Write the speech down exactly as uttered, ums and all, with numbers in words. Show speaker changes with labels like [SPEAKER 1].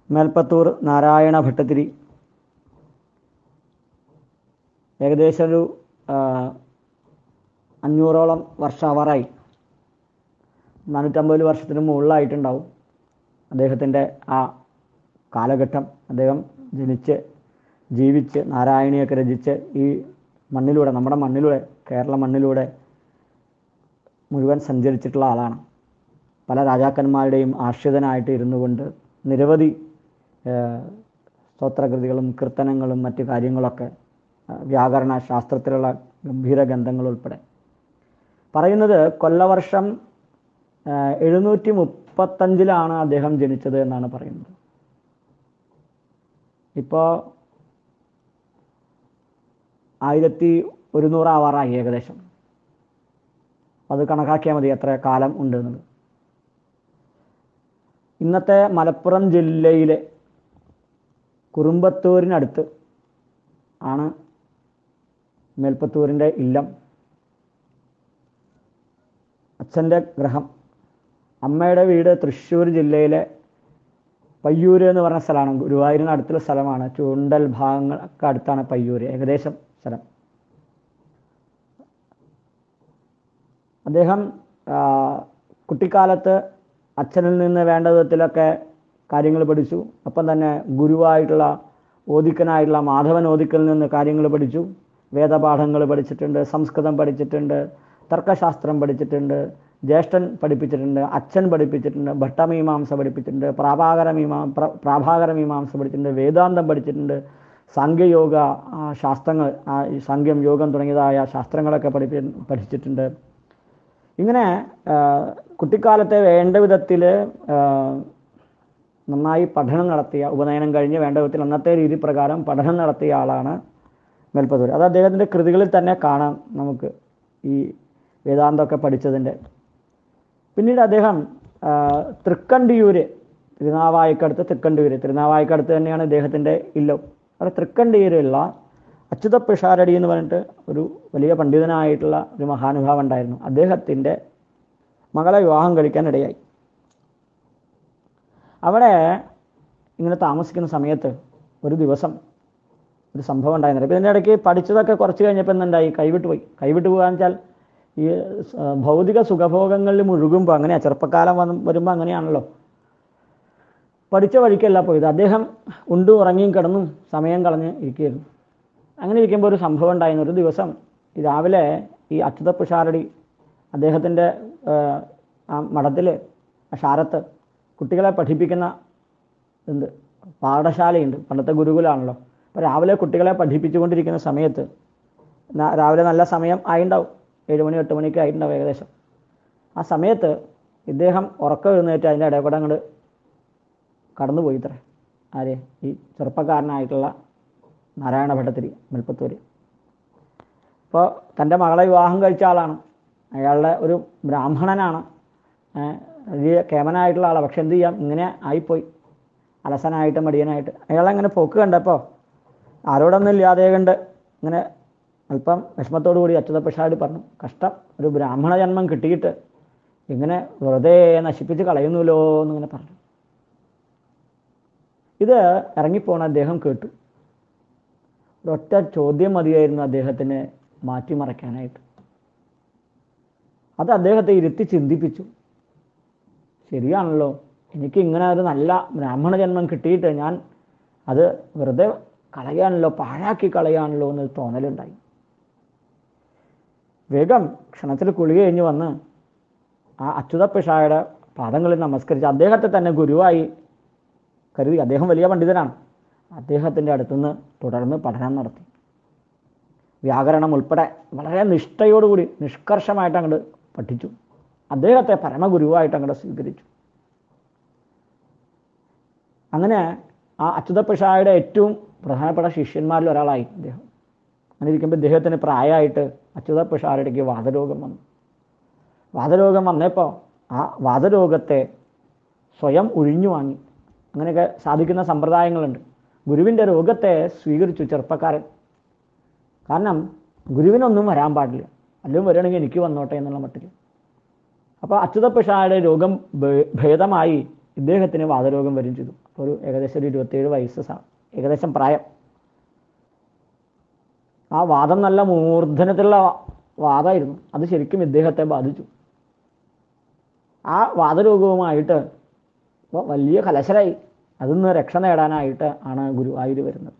[SPEAKER 1] മേൽപ്പത്തൂർ നാരായണ ഭട്ടതിരി ഏകദേശം ഒരു അഞ്ഞൂറോളം വർഷാവാറായി, നാനൂറ്റമ്പത് വർഷത്തിന് മുകളിലായിട്ടുണ്ടാവും അദ്ദേഹത്തിൻ്റെ ആ കാലഘട്ടം. അദ്ദേഹം ജനിച്ച് ജീവിച്ച് നാരായണിയൊക്കെ രചിച്ച് ഈ മണ്ണിലൂടെ, നമ്മുടെ മണ്ണിലൂടെ, കേരള മണ്ണിലൂടെ മുഴുവൻ സഞ്ചരിച്ചിട്ടുള്ള ആളാണ്. പല രാജാക്കന്മാരുടെയും ആശ്രിതനായിട്ട് ഇരുന്നു കൊണ്ട് നിരവധി സ്തോത്രകൃതികളും കീർത്തനങ്ങളും മറ്റു കാര്യങ്ങളൊക്കെ, വ്യാകരണ ശാസ്ത്രത്തിലുള്ള ഗംഭീര ഗ്രന്ഥങ്ങൾ ഉൾപ്പെടെ. പറയുന്നത് കൊല്ലവർഷം എഴുന്നൂറ്റി മുപ്പത്തഞ്ചിലാണ് അദ്ദേഹം ജനിച്ചത് എന്നാണ് പറയുന്നത്. ഇപ്പോൾ ആയിരത്തി ഒരുന്നൂറാവാറായി ഏകദേശം. അത് കണക്കാക്കിയാൽ മതി എത്ര കാലം ഉണ്ട് എന്നത്. ഇന്നത്തെ മലപ്പുറം ജില്ലയിലെ കുറുമ്പത്തൂരിനടുത്ത് ആണ് മേൽപ്പത്തൂരിൻ്റെ ഇല്ലം. അച്ഛൻ്റെ ഗ്രഹം. അമ്മയുടെ വീട് തൃശ്ശൂർ ജില്ലയിലെ പയ്യൂര് എന്ന് പറഞ്ഞ സ്ഥലമാണ്. ഗുരുവായൂരിന് അടുത്തുള്ള സ്ഥലമാണ്. ചൂണ്ടൽ ഭാഗങ്ങളൊക്കെ അടുത്താണ് പയ്യൂര് ഏകദേശം സ്ഥലം. അദ്ദേഹം കുട്ടിക്കാലത്ത് അച്ഛനിൽ നിന്ന് വേണ്ട വിധത്തിലൊക്കെ കാര്യങ്ങൾ പഠിച്ചു. അപ്പം തന്നെ ഗുരുവായിട്ടുള്ള ഓദിക്കനായിട്ടുള്ള മാധവൻ ഓദിക്കലിൽ നിന്ന് കാര്യങ്ങൾ പഠിച്ചു. വേദപാഠങ്ങൾ പഠിച്ചിട്ടുണ്ട്, സംസ്കൃതം പഠിച്ചിട്ടുണ്ട്, തർക്കശാസ്ത്രം പഠിച്ചിട്ടുണ്ട്, ജ്യേഷ്ഠൻ പഠിപ്പിച്ചിട്ടുണ്ട്, അച്ഛൻ പഠിപ്പിച്ചിട്ടുണ്ട്, ഭട്ടമീമാംസ പഠിപ്പിച്ചിട്ടുണ്ട്, പ്രാഭാകര മീമാ പ്രാഭാകര മീമാംസ പഠിച്ചിട്ടുണ്ട്, വേദാന്തം പഠിച്ചിട്ടുണ്ട്, സാംഖ്യയോഗ ശാസ്ത്രങ്ങൾ, സാംഖ്യം യോഗം തുടങ്ങിയതായ ശാസ്ത്രങ്ങളൊക്കെ പഠിപ്പി പഠിച്ചിട്ടുണ്ട്. ഇങ്ങനെ കുട്ടിക്കാലത്തെ വേണ്ട വിധത്തിൽ നന്നായി പഠനം നടത്തിയ, ഉപനയനം കഴിഞ്ഞ് വേണ്ട വിധത്തിൽ അന്നത്തെ രീതി പ്രകാരം പഠനം നടത്തിയ ആളാണ് മേൽപ്പത്തൂർ. അത് അദ്ദേഹത്തിൻ്റെ കൃതികളിൽ തന്നെ കാണാം നമുക്ക് ഈ വേദാന്തമൊക്കെ പഠിച്ചതിൻ്റെ. പിന്നീട് അദ്ദേഹം തൃക്കണ്ടിയൂര്, തിരുനാവായിക്കടുത്ത് തൃക്കണ്ടിയൂര്, തിരുനാവായിക്കടുത്ത് തന്നെയാണ് ഇദ്ദേഹത്തിൻ്റെ ഇല്ലം. അവിടെ തൃക്കണ്ടിയൂരുള്ള അച്യുത പിഷാരടി എന്ന് പറഞ്ഞിട്ട് ഒരു വലിയ പണ്ഡിതനായിട്ടുള്ള ഒരു മഹാനുഭാവം ഉണ്ടായിരുന്നു. അദ്ദേഹത്തിൻ്റെ മകളെ വിവാഹം കഴിക്കാൻ ഇടയായി. അവിടെ ഇങ്ങനെ താമസിക്കുന്ന സമയത്ത് ഒരു ദിവസം ഒരു സംഭവം ഉണ്ടായിരുന്നില്ല. അപ്പോൾ ഇതിൻ്റെ ഇടയ്ക്ക് പഠിച്ചതൊക്കെ കുറച്ച് കഴിഞ്ഞപ്പോൾ എന്തുണ്ടായി, കൈവിട്ട് പോയി. കൈവിട്ട് പോകാന്ന് വെച്ചാൽ ഈ ഭൗതിക സുഖഭോഗങ്ങളിൽ മുഴുകുമ്പോൾ അങ്ങനെയാണ്, ചെറുപ്പക്കാലം വന്ന് വരുമ്പോൾ അങ്ങനെയാണല്ലോ. പഠിച്ച വഴിക്കല്ല പോയത്. അദ്ദേഹം ഉണ്ടും ഉറങ്ങിയും കിടന്നും സമയം കളഞ്ഞ് ഇരിക്കുകയായിരുന്നു. അങ്ങനെ ഇരിക്കുമ്പോൾ ഒരു സംഭവം ഉണ്ടായിരുന്നു. ഒരു ദിവസം രാവിലെ ഈ അച്യുത പിഷാരടി അദ്ദേഹത്തിൻ്റെ ആ മഠത്തിൽ, ആ ഷാരത്ത് കുട്ടികളെ പഠിപ്പിക്കുന്ന എന്ത് പാഠശാലയുണ്ട്. പണ്ടത്തെ ഗുരുകുലാണല്ലോ. അപ്പോൾ രാവിലെ കുട്ടികളെ പഠിപ്പിച്ചുകൊണ്ടിരിക്കുന്ന സമയത്ത്, രാവിലെ നല്ല സമയം ആയിട്ടുണ്ടാവും, ഏഴ് മണി എട്ട് മണിക്ക് ആയിട്ടുണ്ടാവും ഏകദേശം. ആ സമയത്ത് ഇദ്ദേഹം ഉറക്കം എഴുന്നേറ്റ് അതിൻ്റെ ഇടപെടൽ അങ്ങോട്ട് കടന്നുപോയി ഇത്ര. ആരെ? ഈ ചെറുപ്പക്കാരനായിട്ടുള്ള നാരായണ ഭട്ടതിരി മേൽപ്പത്തൂർ. ഇപ്പോൾ തൻ്റെ മകളെ വിവാഹം കഴിച്ച ആളാണ്. അയാളുടെ ഒരു ബ്രാഹ്മണനാണ്, വലിയ കേമനായിട്ടുള്ള ആളാണ്. പക്ഷെ എന്ത് ചെയ്യാം, ഇങ്ങനെ ആയിപ്പോയി, അലസനായിട്ട് മടിയനായിട്ട്. അയാളങ്ങനെ പോക്ക് കണ്ടപ്പോൾ ആരോടൊന്നും ഇല്ലാതെ കണ്ട് ഇങ്ങനെ അല്പം വിഷമത്തോടു കൂടി അച്യുത പിഷാരടി പറഞ്ഞു, കഷ്ടം, ഒരു ബ്രാഹ്മണ ജന്മം കിട്ടിയിട്ട് ഇങ്ങനെ വെറുതെ നശിപ്പിച്ച് കളയുന്നല്ലോ എന്നിങ്ങനെ പറഞ്ഞു. ഇത് ഇറങ്ങിപ്പോണ അദ്ദേഹം കേട്ടു. ഒരൊറ്റ ചോദ്യം മതിയായിരുന്നു അദ്ദേഹത്തിന് മാറ്റിമറയ്ക്കാനായിട്ട്. അത് അദ്ദേഹത്തെ ഇരുത്തി ചിന്തിപ്പിച്ചു. ശരിയാണല്ലോ, എനിക്ക് ഇങ്ങനെ ഒരു നല്ല ബ്രാഹ്മണ ജന്മം കിട്ടിയിട്ട് ഞാൻ അത് വെറുതെ കളയാണല്ലോ, പാഴാക്കി കളയാണല്ലോ എന്നൊരു തോന്നലുണ്ടായി. വേഗം ക്ഷണത്തിൽ കുളി കഴിഞ്ഞ് വന്ന് ആ അച്യുത പിഷാരടിയുടെ പാദങ്ങളിൽ നമസ്കരിച്ച് അദ്ദേഹത്തെ തന്നെ ഗുരുവായി കരുതി. അദ്ദേഹം വലിയ പണ്ഡിതനാണ്. അദ്ദേഹത്തിൻ്റെ അടുത്തുനിന്ന് തുടർന്ന് പഠനം നടത്തി. വ്യാകരണം ഉൾപ്പെടെ വളരെ നിഷ്ഠയോടുകൂടി നിഷ്കർഷമായിട്ട് അങ്ങോട്ട് പഠിച്ചു. അദ്ദേഹത്തെ പരമഗുരുവായിട്ട് അങ്ങോട്ട് സ്വീകരിച്ചു. അങ്ങനെ ആ അച്യുത പിഷാരടിയുടെ ഏറ്റവും പ്രധാനപ്പെട്ട ശിഷ്യന്മാരിൽ ഒരാളായി അദ്ദേഹം. അങ്ങനെ ഇരിക്കുമ്പോൾ ഇദ്ദേഹത്തിന് പ്രായമായിട്ട് അച്യുത പിഷാരടിക്ക് വാതരോഗം വന്നു. വാതരോഗം വന്നപ്പോൾ ആ വാതരോഗത്തെ സ്വയം ഒഴിഞ്ഞു വാങ്ങി. അങ്ങനെയൊക്കെ സാധിക്കുന്ന സമ്പ്രദായങ്ങളുണ്ട്. ഗുരുവിൻ്റെ രോഗത്തെ സ്വീകരിച്ചു ചെറുപ്പക്കാരൻ. കാരണം ഗുരുവിനൊന്നും വരാൻ പാടില്ല, അല്ലെങ്കിൽ വരികയാണെങ്കിൽ എനിക്ക് വന്നോട്ടെ എന്നുള്ള മട്ടിൽ. അപ്പോൾ അച്യുത പിഷാരടിയുടെ രോഗം ഭേദമായി ഇദ്ദേഹത്തിന് വാതരോഗം വരും ചെയ്തു. ഒരു ഏകദേശം ഒരു ഇരുപത്തേഴ് വയസ്സ് ഏകദേശം പ്രായം. ആ വാദം നല്ല മൂർധനത്തിലുള്ള വാദമായിരുന്നു. അത് ശരിക്കും ഇദ്ദേഹത്തെ ബാധിച്ചു. ആ വാദരോഗവുമായിട്ട് ഇപ്പോൾ വലിയ കലശലായി. അതിൽ നിന്ന് രക്ഷ നേടാനായിട്ട് ആണ് ഗുരുവായൂർ വരുന്നത്.